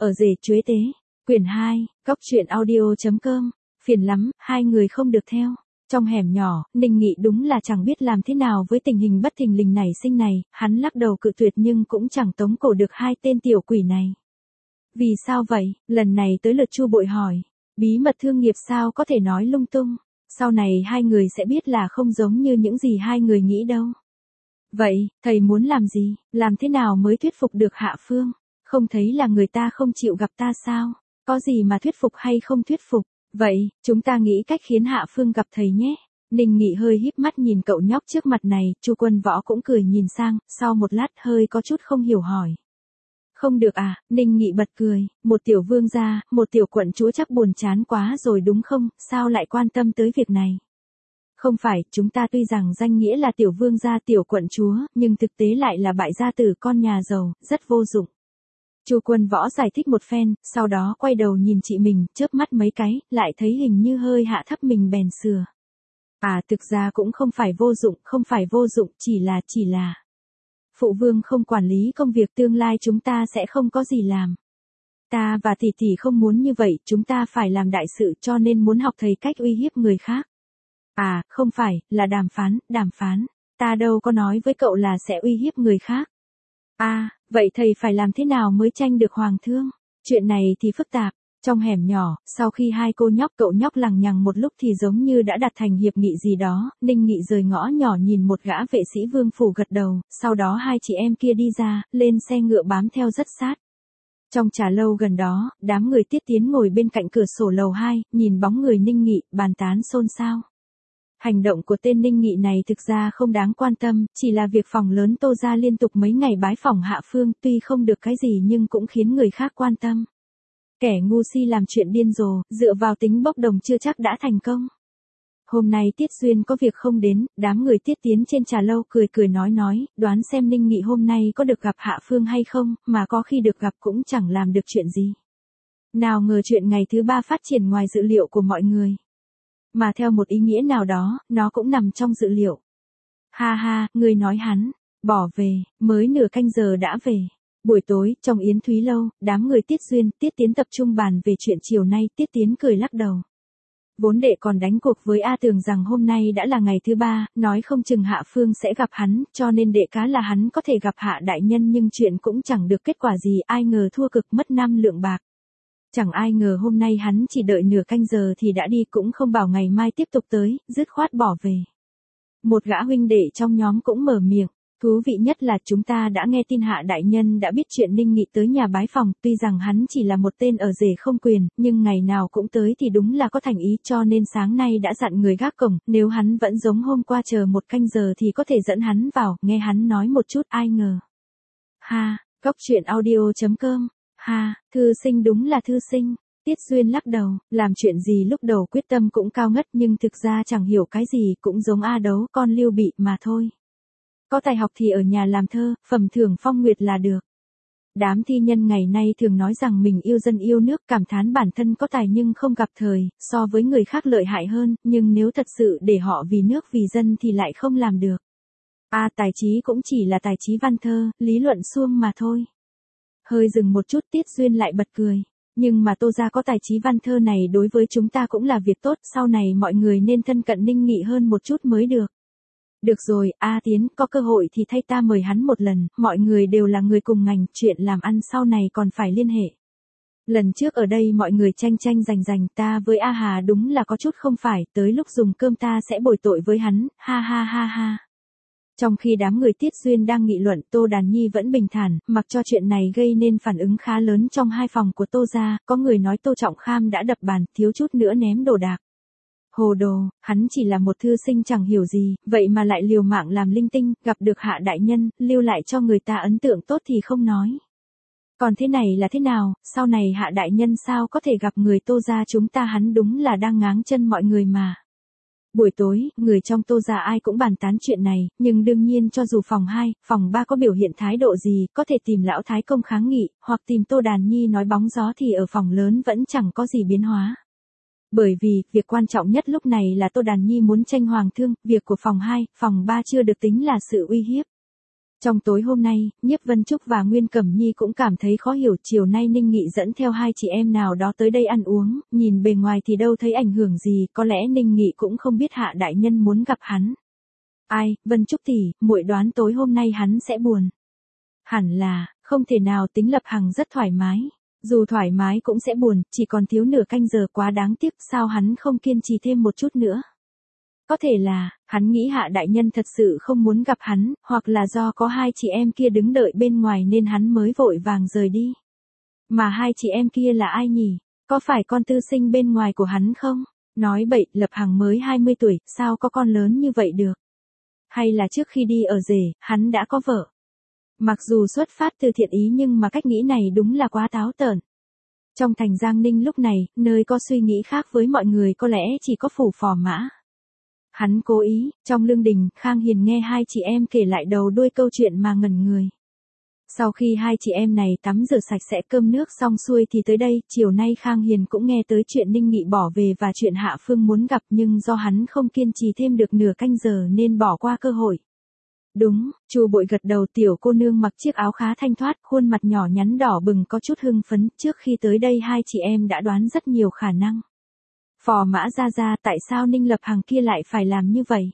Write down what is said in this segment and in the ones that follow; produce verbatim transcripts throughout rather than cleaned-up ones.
Ở rể chuế tế. Quyển hai, Cóc truyện audio chấm com. Phiền lắm, hai người không được theo. Trong hẻm nhỏ, Ninh Nghị đúng là chẳng biết làm thế nào với tình hình bất thình lình nảy sinh này, hắn lắc đầu cự tuyệt nhưng cũng chẳng tống cổ được hai tên tiểu quỷ này. Vì sao vậy? Lần này tới lượt Chu Bội hỏi. Bí mật thương nghiệp sao có thể nói lung tung? Sau này hai người sẽ biết là không giống như những gì hai người nghĩ đâu. Vậy, thầy muốn làm gì? Làm thế nào mới thuyết phục được Hạ Phương? Không thấy là người ta không chịu gặp ta sao? Có gì mà thuyết phục hay không thuyết phục? Vậy, chúng ta nghĩ cách khiến Hạ Phương gặp thầy nhé. Ninh Nghị hơi híp mắt nhìn cậu nhóc trước mặt này, Chu Quân Võ cũng cười nhìn sang, sau một lát hơi có chút không hiểu hỏi. Không được à? Ninh Nghị bật cười, một tiểu vương gia, một tiểu quận chúa chắc buồn chán quá rồi đúng không, sao lại quan tâm tới việc này? Không phải, chúng ta tuy rằng danh nghĩa là tiểu vương gia tiểu quận chúa, nhưng thực tế lại là bại gia tử con nhà giàu, rất vô dụng. Chu Quân Võ giải thích một phen, sau đó quay đầu nhìn chị mình, chớp mắt mấy cái, lại thấy hình như hơi hạ thấp mình bèn sửa. À thực ra cũng không phải vô dụng, không phải vô dụng, chỉ là, chỉ là. Phụ vương không quản lý công việc tương lai chúng ta sẽ không có gì làm. Ta và tỷ tỷ không muốn như vậy, chúng ta phải làm đại sự cho nên muốn học thầy cách uy hiếp người khác. À, không phải, là đàm phán, đàm phán. Ta đâu có nói với cậu là sẽ uy hiếp người khác. À, vậy thầy phải làm thế nào mới tranh được hoàng thương? Chuyện này thì phức tạp. Trong hẻm nhỏ, sau khi hai cô nhóc cậu nhóc lằng nhằng một lúc thì giống như đã đạt thành hiệp nghị gì đó, Ninh Nghị rời ngõ nhỏ nhìn một gã vệ sĩ vương phủ gật đầu, sau đó hai chị em kia đi ra, lên xe ngựa bám theo rất sát. Trong trà lâu gần đó, đám người Tiết Tiến ngồi bên cạnh cửa sổ lầu hai, nhìn bóng người Ninh Nghị, bàn tán xôn xao. Hành động của tên Ninh Nghị này thực ra không đáng quan tâm, chỉ là việc phòng lớn Tô gia liên tục mấy ngày bái phỏng Hạ Phương, tuy không được cái gì nhưng cũng khiến người khác quan tâm. Kẻ ngu si làm chuyện điên rồ, dựa vào tính bốc đồng chưa chắc đã thành công. Hôm nay Tiết Duyên có việc không đến, đám người Tiết Tiến trên trà lâu cười cười nói nói, đoán xem Ninh Nghị hôm nay có được gặp Hạ Phương hay không, mà có khi được gặp cũng chẳng làm được chuyện gì. Nào ngờ chuyện ngày thứ ba phát triển ngoài dự liệu của mọi người. Mà theo một ý nghĩa nào đó, nó cũng nằm trong dự liệu. Ha ha, người nói hắn, bỏ về, mới nửa canh giờ đã về. Buổi tối, trong Yến Thúy Lâu, đám người Tiết Duyên, Tiết Tiến tập trung bàn về chuyện chiều nay, Tiết Tiến cười lắc đầu. Vốn đệ còn đánh cuộc với A Tường rằng hôm nay đã là ngày thứ ba, nói không chừng Hạ Phương sẽ gặp hắn, cho nên đệ cá là hắn có thể gặp Hạ đại nhân nhưng chuyện cũng chẳng được kết quả gì, ai ngờ thua cực mất năm lượng bạc. Chẳng ai ngờ hôm nay hắn chỉ đợi nửa canh giờ thì đã đi cũng không bảo ngày mai tiếp tục tới, dứt khoát bỏ về. Một gã huynh đệ trong nhóm cũng mở miệng. Thú vị nhất là chúng ta đã nghe tin Hạ đại nhân đã biết chuyện Ninh Nghị tới nhà bái phòng, tuy rằng hắn chỉ là một tên ở rể không quyền, nhưng ngày nào cũng tới thì đúng là có thành ý cho nên sáng nay đã dặn người gác cổng, nếu hắn vẫn giống hôm qua chờ một canh giờ thì có thể dẫn hắn vào, nghe hắn nói một chút ai ngờ. Ha, Cóc truyện audio chấm com, ha, thư sinh đúng là thư sinh. Tiết Duyên lắc đầu, làm chuyện gì lúc đầu quyết tâm cũng cao ngất nhưng thực ra chẳng hiểu cái gì cũng giống A Đấu con Lưu Bị mà thôi. Có tài học thì ở nhà làm thơ, phẩm thưởng phong nguyệt là được. Đám thi nhân ngày nay thường nói rằng mình yêu dân yêu nước, cảm thán bản thân có tài nhưng không gặp thời, so với người khác lợi hại hơn, nhưng nếu thật sự để họ vì nước vì dân thì lại không làm được. À, tài trí cũng chỉ là tài trí văn thơ, lý luận suông mà thôi. Hơi dừng một chút Tiết Duyên lại bật cười. Nhưng mà Tô gia có tài trí văn thơ này đối với chúng ta cũng là việc tốt, sau này mọi người nên thân cận Ninh Nghị hơn một chút mới được. Được rồi, A Tiến, có cơ hội thì thay ta mời hắn một lần, mọi người đều là người cùng ngành, chuyện làm ăn sau này còn phải liên hệ. Lần trước ở đây mọi người tranh tranh giành giành, ta với A Hà đúng là có chút không phải, tới lúc dùng cơm ta sẽ bồi tội với hắn, ha ha ha ha. Trong khi đám người Tiết Duyên đang nghị luận, Tô Đàn Nhi vẫn bình thản, mặc cho chuyện này gây nên phản ứng khá lớn trong hai phòng của Tô gia, có người nói Tô Trọng Kham đã đập bàn, thiếu chút nữa ném đồ đạc. Hồ đồ, hắn chỉ là một thư sinh chẳng hiểu gì, vậy mà lại liều mạng làm linh tinh, gặp được Hạ đại nhân, lưu lại cho người ta ấn tượng tốt thì không nói. Còn thế này là thế nào, sau này Hạ đại nhân sao có thể gặp người Tô gia chúng ta, hắn đúng là đang ngáng chân mọi người mà. Buổi tối, người trong Tô gia ai cũng bàn tán chuyện này, nhưng đương nhiên cho dù phòng hai, phòng ba có biểu hiện thái độ gì, có thể tìm lão thái công kháng nghị, hoặc tìm Tô Đàn Nhi nói bóng gió thì ở phòng lớn vẫn chẳng có gì biến hóa. Bởi vì, việc quan trọng nhất lúc này là Tô Đàn Nhi muốn tranh hoàng thương, việc của phòng hai, phòng ba chưa được tính là sự uy hiếp. Trong tối hôm nay, Nhiếp Vân Trúc và Nguyên Cẩm Nhi cũng cảm thấy khó hiểu, chiều nay Ninh Nghị dẫn theo hai chị em nào đó tới đây ăn uống, nhìn bề ngoài thì đâu thấy ảnh hưởng gì, có lẽ Ninh Nghị cũng không biết Hạ đại nhân muốn gặp hắn. Ai, Vân Trúc tỷ, muội đoán tối hôm nay hắn sẽ buồn. Hẳn là, không thể nào, tính Lập Hằng rất thoải mái. Dù thoải mái cũng sẽ buồn, chỉ còn thiếu nửa canh giờ, quá đáng tiếc, sao hắn không kiên trì thêm một chút nữa. Có thể là, hắn nghĩ Hạ đại nhân thật sự không muốn gặp hắn, hoặc là do có hai chị em kia đứng đợi bên ngoài nên hắn mới vội vàng rời đi. Mà hai chị em kia là ai nhỉ? Có phải con tư sinh bên ngoài của hắn không? Nói bậy, Lập Hằng mới hai mươi tuổi, sao có con lớn như vậy được? Hay là trước khi đi ở rể, hắn đã có vợ? Mặc dù xuất phát từ thiện ý nhưng mà cách nghĩ này đúng là quá táo tợn. Trong thành Giang Ninh lúc này, nơi có suy nghĩ khác với mọi người có lẽ chỉ có Phủ Phò Mã. Hắn cố ý, trong lương đình, Khang Hiền nghe hai chị em kể lại đầu đuôi câu chuyện mà ngẩn người. Sau khi hai chị em này tắm rửa sạch sẽ cơm nước xong xuôi thì tới đây, chiều nay Khang Hiền cũng nghe tới chuyện Ninh Nghị bỏ về và chuyện Hạ Phương muốn gặp, nhưng do hắn không kiên trì thêm được nửa canh giờ nên bỏ qua cơ hội. Đúng, Chu Bội gật đầu, tiểu cô nương mặc chiếc áo khá thanh thoát, khuôn mặt nhỏ nhắn đỏ bừng có chút hưng phấn, trước khi tới đây hai chị em đã đoán rất nhiều khả năng. Phò Mã gia gia, tại sao Ninh Lập Hằng kia lại phải làm như vậy?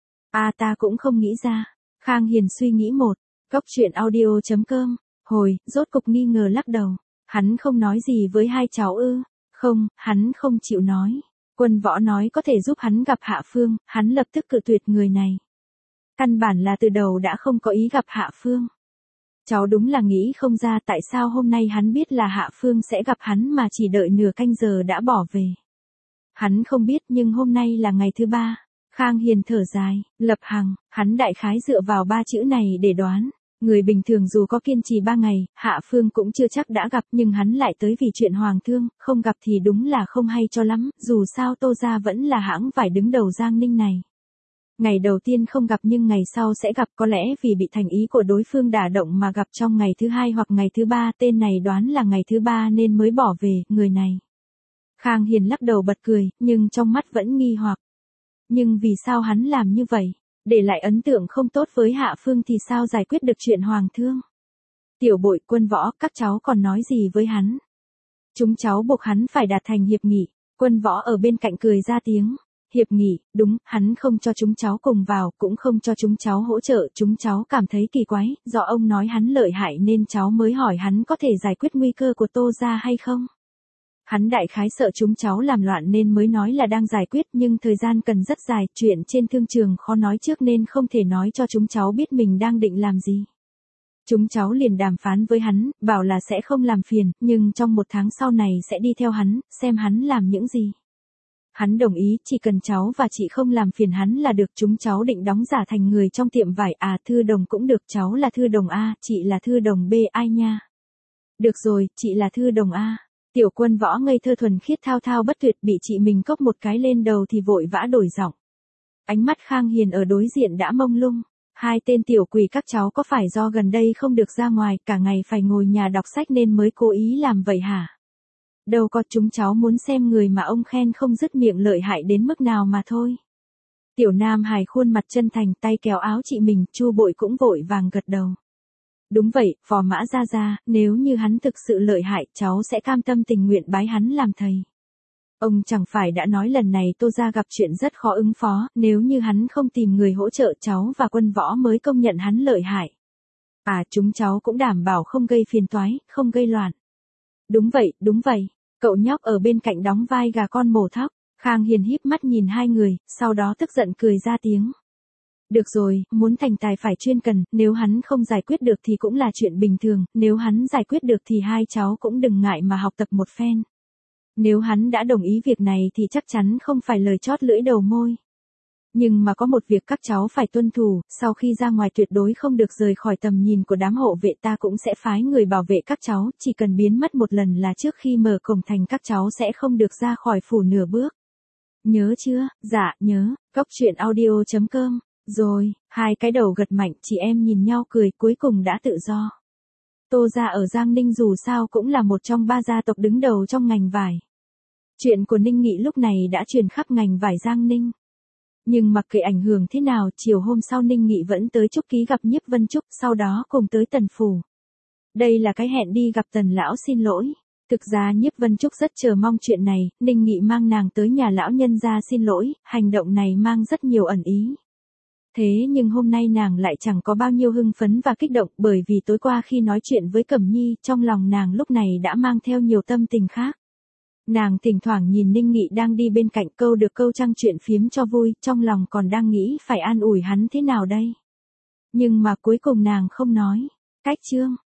À, ta cũng không nghĩ ra. Khang Hiền suy nghĩ một. Góc truyện audio chấm com. Hồi, rốt cục nghi ngờ lắc đầu. Hắn không nói gì với hai cháu ư? Không, hắn không chịu nói. Quân Võ nói có thể giúp hắn gặp Hạ Phương, hắn lập tức cự tuyệt người này. Căn bản là từ đầu đã không có ý gặp Hạ Phương. Cháu đúng là nghĩ không ra tại sao hôm nay hắn biết là Hạ Phương sẽ gặp hắn mà chỉ đợi nửa canh giờ đã bỏ về. Hắn không biết, nhưng hôm nay là ngày thứ ba. Khang Hiền thở dài, Lập Hằng, hắn đại khái dựa vào ba chữ này để đoán. Người bình thường dù có kiên trì ba ngày, Hạ Phương cũng chưa chắc đã gặp, nhưng hắn lại tới vì chuyện hoàng thương, không gặp thì đúng là không hay cho lắm, dù sao Tô gia vẫn là hãng vải đứng đầu Giang Ninh này. Ngày đầu tiên không gặp nhưng ngày sau sẽ gặp, có lẽ vì bị thành ý của đối phương đả động mà gặp trong ngày thứ hai hoặc ngày thứ ba, tên này đoán là ngày thứ ba nên mới bỏ về, người này. Khang Hiền lắc đầu bật cười, nhưng trong mắt vẫn nghi hoặc. Nhưng vì sao hắn làm như vậy? Để lại ấn tượng không tốt với Hạ Phương thì sao giải quyết được chuyện hoàng thương? Tiểu Bội, Quân Võ, các cháu còn nói gì với hắn? Chúng cháu buộc hắn phải đạt thành hiệp nghị. Quân Võ ở bên cạnh cười ra tiếng. Hiệp nghị, đúng, hắn không cho chúng cháu cùng vào, cũng không cho chúng cháu hỗ trợ, chúng cháu cảm thấy kỳ quái, do ông nói hắn lợi hại nên cháu mới hỏi hắn có thể giải quyết nguy cơ của Tô gia hay không? Hắn đại khái sợ chúng cháu làm loạn nên mới nói là đang giải quyết, nhưng thời gian cần rất dài, chuyện trên thương trường khó nói trước nên không thể nói cho chúng cháu biết mình đang định làm gì. Chúng cháu liền đàm phán với hắn, bảo là sẽ không làm phiền, nhưng trong một tháng sau này sẽ đi theo hắn, xem hắn làm những gì. Hắn đồng ý, chỉ cần cháu và chị không làm phiền hắn là được, chúng cháu định đóng giả thành người trong tiệm vải, à Thư Đồng cũng được, cháu là Thư Đồng A, chị là Thư Đồng B, ai nha. Được rồi, chị là Thư Đồng A. Tiểu Quân Võ ngây thơ thuần khiết thao thao bất tuyệt, bị chị mình cốc một cái lên đầu thì vội vã đổi giọng. Ánh mắt Khang Hiền ở đối diện đã mông lung. Hai tên tiểu quỷ các cháu có phải do gần đây không được ra ngoài, cả ngày phải ngồi nhà đọc sách nên mới cố ý làm vậy hả? Đâu có, chúng cháu muốn xem người mà ông khen không dứt miệng lợi hại đến mức nào mà thôi. Tiểu Nam Hải khuôn mặt chân thành, tay kéo áo chị mình, Chu Bội cũng vội vàng gật đầu. Đúng vậy, Phò Mã gia gia, nếu như hắn thực sự lợi hại, cháu sẽ cam tâm tình nguyện bái hắn làm thầy. Ông chẳng phải đã nói lần này Tô gia gặp chuyện rất khó ứng phó, nếu như hắn không tìm người hỗ trợ cháu và Quân Võ mới công nhận hắn lợi hại. À, chúng cháu cũng đảm bảo không gây phiền toái, không gây loạn. Đúng vậy, đúng vậy. Cậu nhóc ở bên cạnh đóng vai gà con mổ thóc. Khang Hiền híp mắt nhìn hai người, sau đó tức giận cười ra tiếng. Được rồi, muốn thành tài phải chuyên cần, nếu hắn không giải quyết được thì cũng là chuyện bình thường, nếu hắn giải quyết được thì hai cháu cũng đừng ngại mà học tập một phen. Nếu hắn đã đồng ý việc này thì chắc chắn không phải lời chót lưỡi đầu môi. Nhưng mà có một việc các cháu phải tuân thủ, sau khi ra ngoài tuyệt đối không được rời khỏi tầm nhìn của đám hộ vệ, ta cũng sẽ phái người bảo vệ các cháu, chỉ cần biến mất một lần là trước khi mở cổng thành các cháu sẽ không được ra khỏi phủ nửa bước. Nhớ chưa? Dạ, nhớ. Góc truyện audio chấm com. Rồi, hai cái đầu gật mạnh, chị em nhìn nhau cười, cuối cùng đã tự do. Tô gia ở Giang Ninh dù sao cũng là một trong ba gia tộc đứng đầu trong ngành vải. Chuyện của Ninh Nghị lúc này đã truyền khắp ngành vải Giang Ninh. Nhưng mặc kệ ảnh hưởng thế nào, chiều hôm sau Ninh Nghị vẫn tới Trúc Ký gặp Nhiếp Vân Trúc, sau đó cùng tới Tần Phủ. Đây là cái hẹn đi gặp Tần lão xin lỗi. Thực ra Nhiếp Vân Trúc rất chờ mong chuyện này, Ninh Nghị mang nàng tới nhà lão nhân gia xin lỗi, hành động này mang rất nhiều ẩn ý. Thế nhưng hôm nay nàng lại chẳng có bao nhiêu hưng phấn và kích động, bởi vì tối qua khi nói chuyện với Cẩm Nhi, trong lòng nàng lúc này đã mang theo nhiều tâm tình khác. Nàng thỉnh thoảng nhìn Ninh Nghị đang đi bên cạnh, câu được câu trăng chuyện phiếm cho vui, trong lòng còn đang nghĩ phải an ủi hắn thế nào đây. Nhưng mà cuối cùng nàng không nói. Cách chương